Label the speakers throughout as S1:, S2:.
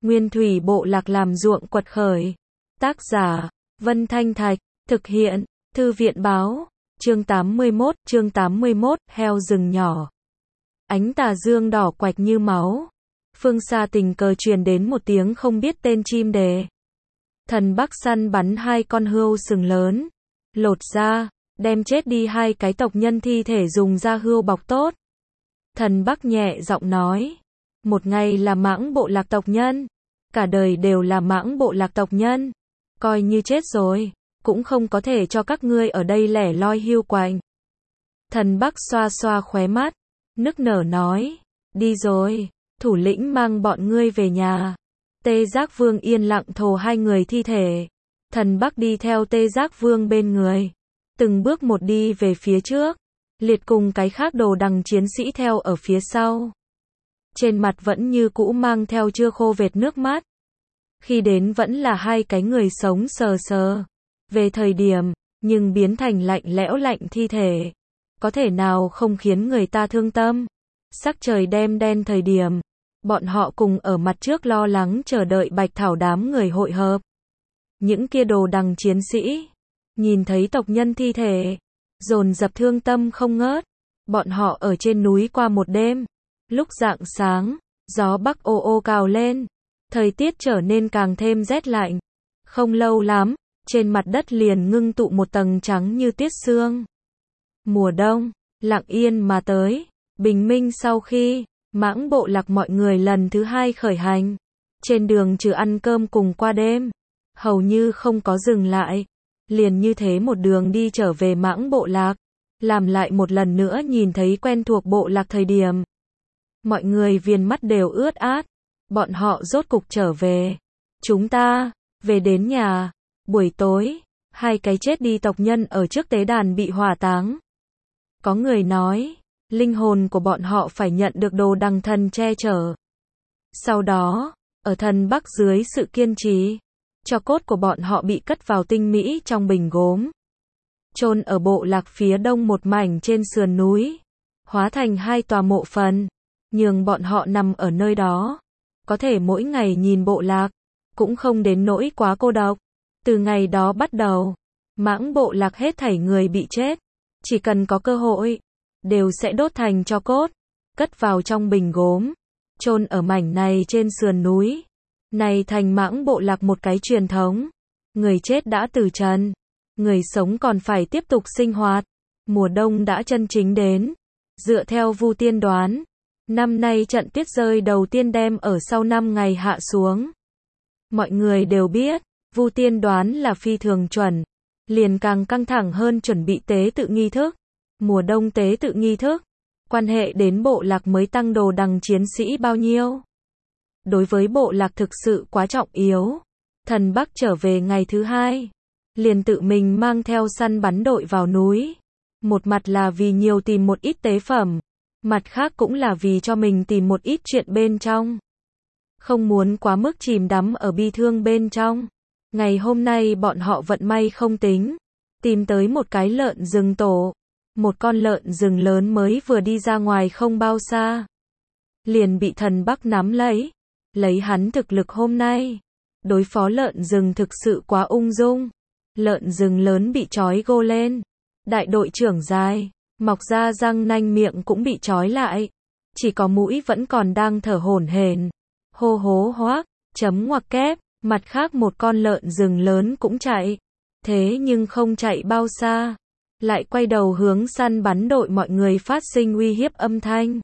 S1: Nguyên thủy bộ lạc làm ruộng quật khởi. Tác giả, Vân Thanh Thạch, thực hiện, Thư viện báo, chương 81, heo rừng nhỏ. Ánh tà dương đỏ quạch như máu. Phương xa tình cờ truyền đến một tiếng không biết tên chim đề. Thần Bắc săn bắn 2 con hươu sừng lớn, lột ra, đem chết đi 2 cái tộc nhân thi thể dùng da hươu bọc tốt. Thần Bắc nhẹ giọng nói, một ngày là mãng bộ lạc tộc nhân, cả đời đều là mãng bộ lạc tộc nhân, coi như chết rồi, cũng không có thể cho các ngươi ở đây lẻ loi hiu quạnh. Thần Bắc xoa xoa khóe mắt, nức nở nói, đi rồi, thủ lĩnh mang bọn ngươi về nhà. Tê Giác Vương yên lặng thồ 2 người thi thể. Thần Bắc đi theo Tê Giác Vương bên người, từng bước một đi về phía trước, liệt cùng cái khác đồ đằng chiến sĩ theo ở phía sau. Trên mặt vẫn như cũ mang theo chưa khô vệt nước mắt. Khi đến vẫn là 2 cái người sống sờ sờ. Về thời điểm, nhưng biến thành lạnh lẽo lạnh thi thể. Có thể nào không khiến người ta thương tâm. Sắc trời đen thời điểm, bọn họ cùng ở mặt trước lo lắng chờ đợi Bạch Thảo đám người hội hợp. Những kia đồ đằng chiến sĩ, nhìn thấy tộc nhân thi thể, dồn dập thương tâm không ngớt. Bọn họ ở trên núi qua một đêm. Lúc rạng sáng, gió bắc ô ô cào lên. Thời tiết trở nên càng thêm rét lạnh. Không lâu lắm, trên mặt đất liền ngưng tụ một tầng trắng như tuyết sương. Mùa đông, lặng yên mà tới. Bình minh sau khi mãng bộ lạc mọi người lần thứ 2 khởi hành. Trên đường trừ ăn cơm cùng qua đêm, hầu như không có dừng lại. Liền như thế một đường đi trở về mãng bộ lạc. Làm lại một lần nữa nhìn thấy quen thuộc bộ lạc thời điểm. Mọi người viền mắt đều ướt át. Bọn họ rốt cục trở về. Chúng ta, về đến nhà. Buổi tối, 2 cái chết đi tộc nhân ở trước tế đàn bị hỏa táng. Có người nói, linh hồn của bọn họ phải nhận được đồ đằng thần che chở. Sau đó, ở thần Bắc dưới sự kiên trì, tro cốt của bọn họ bị cất vào tinh mỹ trong bình gốm. Chôn ở bộ lạc phía đông một mảnh trên sườn núi, hóa thành 2 tòa mộ phần, nhường bọn họ nằm ở nơi đó. Có thể mỗi ngày nhìn bộ lạc, cũng không đến nỗi quá cô độc. Từ ngày đó bắt đầu, mãng bộ lạc hết thảy người bị chết, chỉ cần có cơ hội, đều sẽ đốt thành tro cốt, cất vào trong bình gốm, chôn ở mảnh này trên sườn núi. Này thành mãng bộ lạc một cái truyền thống. Người chết đã từ trần, người sống còn phải tiếp tục sinh hoạt. Mùa đông đã chân chính đến. Dựa theo Vu Tiên đoán, năm nay trận tuyết rơi đầu tiên đem ở sau 5 ngày hạ xuống. Mọi người đều biết, Vu Tiên đoán là phi thường chuẩn, liền càng căng thẳng hơn chuẩn bị tế tự nghi thức. Mùa đông tế tự nghi thức, quan hệ đến bộ lạc mới tăng đồ đằng chiến sĩ bao nhiêu. Đối với bộ lạc thực sự quá trọng yếu. Thần Bắc trở về ngày thứ 2, liền tự mình mang theo săn bắn đội vào núi. Một mặt là vì nhiều tìm một ít tế phẩm, mặt khác cũng là vì cho mình tìm một ít chuyện bên trong. Không muốn quá mức chìm đắm ở bi thương bên trong. Ngày hôm nay bọn họ vận may không tính, tìm tới một cái lợn rừng tổ. Một con lợn rừng lớn mới vừa đi ra ngoài không bao xa, liền bị thần Bắc nắm lấy. Lấy hắn thực lực hôm nay, đối phó lợn rừng thực sự quá ung dung. Lợn rừng lớn bị trói gô lên. Đại đội trưởng dài, mọc ra răng nanh miệng cũng bị trói lại. Chỉ có mũi vẫn còn đang thở hổn hển. Hô hố hoác, chấm ngoặc kép. Mặt khác một con lợn rừng lớn cũng chạy. Thế nhưng không chạy bao xa, lại quay đầu hướng săn bắn đội mọi người phát sinh uy hiếp âm thanh.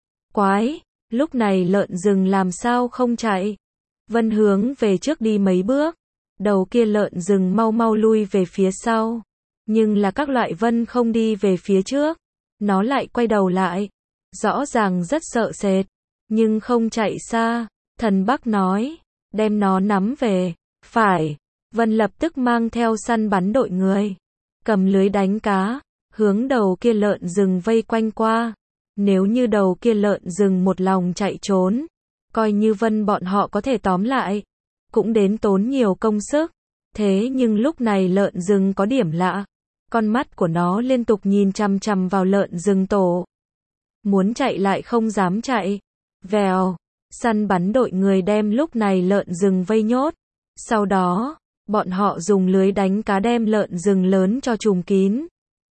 S1: Quái, lúc này lợn rừng làm sao không chạy? Vân hướng về trước đi mấy bước, đầu kia lợn rừng mau mau lui về phía sau. Nhưng là các loại Vân không đi về phía trước, nó lại quay đầu lại. Rõ ràng rất sợ sệt, nhưng không chạy xa. Thần Bắc nói, đem nó nắm về. Phải. Vân lập tức mang theo săn bắn đội người, cầm lưới đánh cá, hướng đầu kia lợn rừng vây quanh qua. Nếu như đầu kia lợn rừng một lòng chạy trốn, coi như Vân bọn họ có thể tóm lại, cũng đến tốn nhiều công sức. Thế nhưng lúc này lợn rừng có điểm lạ, con mắt của nó liên tục nhìn chằm chằm vào lợn rừng tổ. Muốn chạy lại không dám chạy. Vèo, Săn bắn đội người đem lúc này lợn rừng vây nhốt. Sau đó, bọn họ dùng lưới đánh cá đem lợn rừng lớn cho trùm kín.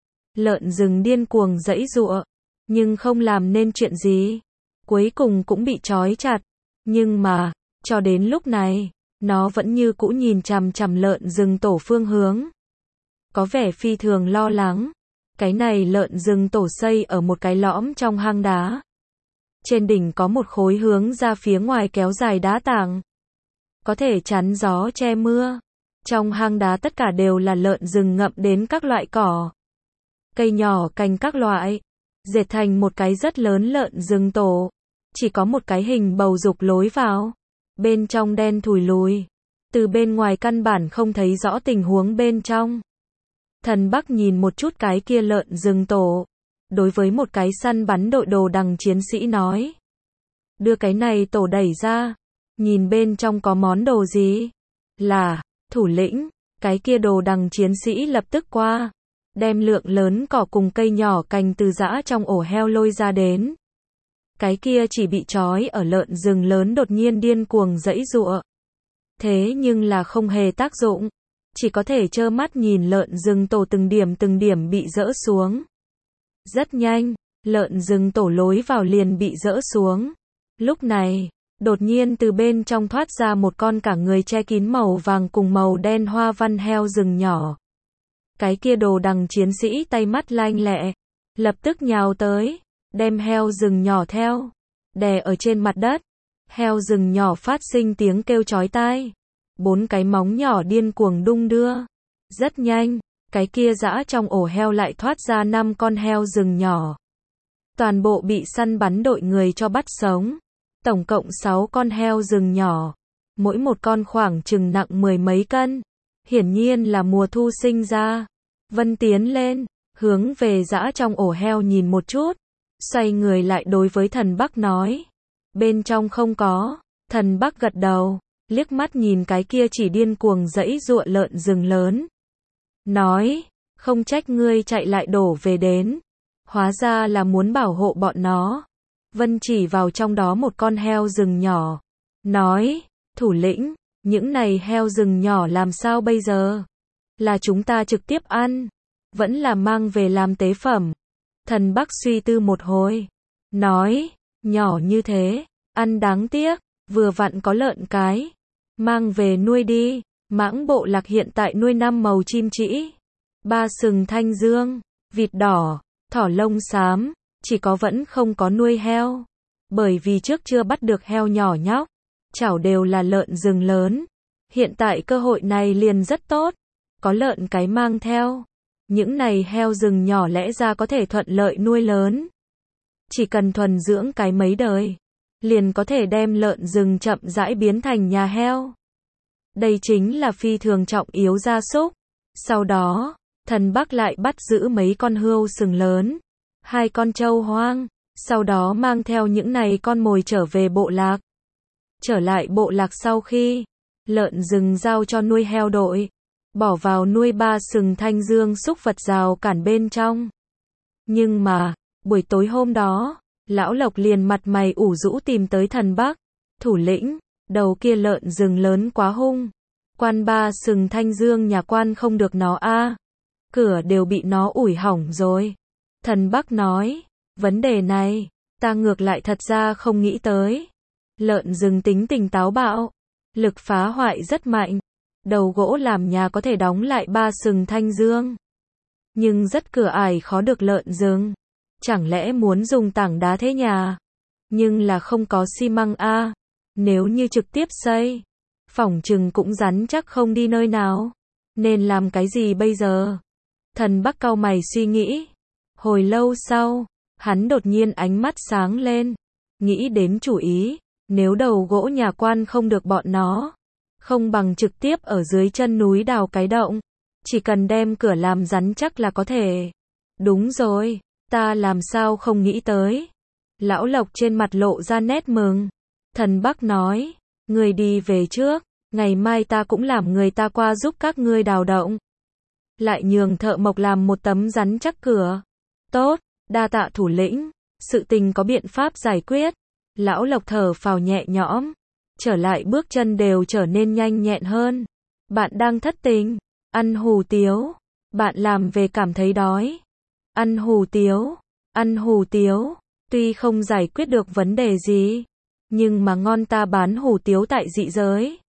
S1: Lợn rừng điên cuồng giãy giụa, nhưng không làm nên chuyện gì. Cuối cùng cũng bị trói chặt. Nhưng mà, cho đến lúc này, nó vẫn như cũ nhìn chằm chằm lợn rừng tổ phương hướng. Có vẻ phi thường lo lắng. Cái này lợn rừng tổ xây ở một cái lõm trong hang đá. Trên đỉnh có một khối hướng ra phía ngoài kéo dài đá tảng. Có thể chắn gió che mưa. Trong hang đá tất cả đều là lợn rừng ngậm đến các loại cỏ. Cây nhỏ cành các loại. Dệt thành một cái rất lớn lợn rừng tổ. Chỉ có một cái hình bầu dục lối vào. Bên trong đen thùi lùi. Từ bên ngoài căn bản không thấy rõ tình huống bên trong. Thần Bắc nhìn một chút cái kia lợn rừng tổ. Đối với một cái săn bắn đội đồ đằng chiến sĩ nói. Đưa cái này tổ đẩy ra. Nhìn bên trong có món đồ gì? Là, thủ lĩnh. Cái kia đồ đằng chiến sĩ lập tức qua. Đem lượng lớn cỏ cùng cây nhỏ cành từ giã trong ổ heo lôi ra đến. Cái kia chỉ bị trói ở lợn rừng lớn đột nhiên điên cuồng giãy giụa. Thế nhưng là không hề tác dụng. Chỉ có thể trơ mắt nhìn lợn rừng tổ từng điểm bị dỡ xuống. Rất nhanh, lợn rừng tổ lối vào liền bị dỡ xuống. Lúc này, đột nhiên từ bên trong thoát ra một con cả người che kín màu vàng cùng màu đen hoa văn heo rừng nhỏ. Cái kia đồ đằng chiến sĩ tay mắt lanh lẹ, lập tức nhào tới, đem heo rừng nhỏ theo, đè ở trên mặt đất. Heo rừng nhỏ phát sinh tiếng kêu chói tai. 4 cái móng nhỏ điên cuồng đung đưa. Rất nhanh, cái kia giã trong ổ heo lại thoát ra 5 con heo rừng nhỏ. Toàn bộ bị săn bắn đội người cho bắt sống. Tổng cộng 6 con heo rừng nhỏ. Mỗi một con khoảng chừng nặng 10 mấy cân. Hiển nhiên là mùa thu sinh ra. Vân tiến lên, hướng về giã trong ổ heo nhìn một chút. Xoay người lại đối với thần Bắc nói. Bên trong không có. Thần Bắc gật đầu, liếc mắt nhìn cái kia chỉ điên cuồng giãy giụa lợn rừng lớn. Nói, không trách ngươi chạy lại đổ về đến. Hóa ra là muốn bảo hộ bọn nó. Vân chỉ vào trong đó một con heo rừng nhỏ. Nói, thủ lĩnh, những này heo rừng nhỏ làm sao bây giờ? Là chúng ta trực tiếp ăn, vẫn là mang về làm tế phẩm? Thần Bắc suy tư một hồi. Nói, nhỏ như thế, ăn đáng tiếc, vừa vặn có lợn cái. Mang về nuôi đi. Mãng bộ lạc hiện tại nuôi 5 màu chim trĩ, 3 sừng thanh dương, vịt đỏ, thỏ lông xám, chỉ có vẫn không có nuôi heo. Bởi vì trước chưa bắt được heo nhỏ nhóc, chảo đều là lợn rừng lớn. Hiện tại cơ hội này liền rất tốt, có lợn cái mang theo. Những này heo rừng nhỏ lẽ ra có thể thuận lợi nuôi lớn. Chỉ cần thuần dưỡng cái mấy đời, liền có thể đem lợn rừng chậm rãi biến thành nhà heo. Đây chính là phi thường trọng yếu gia súc. Sau đó, thần Bắc lại bắt giữ mấy con hươu sừng lớn, 2 con trâu hoang, sau đó mang theo những này con mồi trở về bộ lạc. Trở lại bộ lạc sau khi, lợn rừng giao cho nuôi heo đội, bỏ vào nuôi 3 sừng thanh dương súc vật rào cản bên trong. Nhưng mà, buổi tối hôm đó, Lão Lộc liền mặt mày ủ rũ tìm tới thần Bắc. Thủ lĩnh, đầu kia lợn rừng lớn quá hung. Quan 3 sừng thanh dương nhà quan không được nó a. Cửa đều bị nó ủi hỏng rồi. Thần Bắc nói, vấn đề này, ta ngược lại thật ra không nghĩ tới. Lợn rừng tính tình táo bạo, lực phá hoại rất mạnh. Đầu gỗ làm nhà có thể đóng lại 3 sừng thanh dương. Nhưng rất cửa ải khó được lợn rừng. Chẳng lẽ muốn dùng tảng đá thế nhà? Nhưng là không có xi măng a. Nếu như trực tiếp xây, phỏng chừng cũng rắn chắc không đi nơi nào. Nên làm cái gì bây giờ? Thần Bắc cau mày suy nghĩ. Hồi lâu sau, hắn đột nhiên ánh mắt sáng lên. Nghĩ đến chủ ý, nếu đầu gỗ nhà quan không được bọn nó, không bằng trực tiếp ở dưới chân núi đào cái động. Chỉ cần đem cửa làm rắn chắc là có thể. Đúng rồi, ta làm sao không nghĩ tới. Lão Lộc trên mặt lộ ra nét mừng. Thần Bắc nói, người đi về trước, ngày mai ta cũng làm người ta qua giúp các ngươi đào động. Lại nhường thợ mộc làm một tấm rắn chắc cửa. Tốt, đa tạ thủ lĩnh, sự tình có biện pháp giải quyết. Lão Lộc thở phào nhẹ nhõm. Trở lại bước chân đều trở nên nhanh nhẹn hơn. Bạn đang thất tình. Ăn hủ tiếu. Bạn làm về cảm thấy đói. Ăn hủ tiếu. Ăn hủ tiếu. Tuy không giải quyết được vấn đề gì, nhưng mà ngon, ta bán hủ tiếu tại dị giới.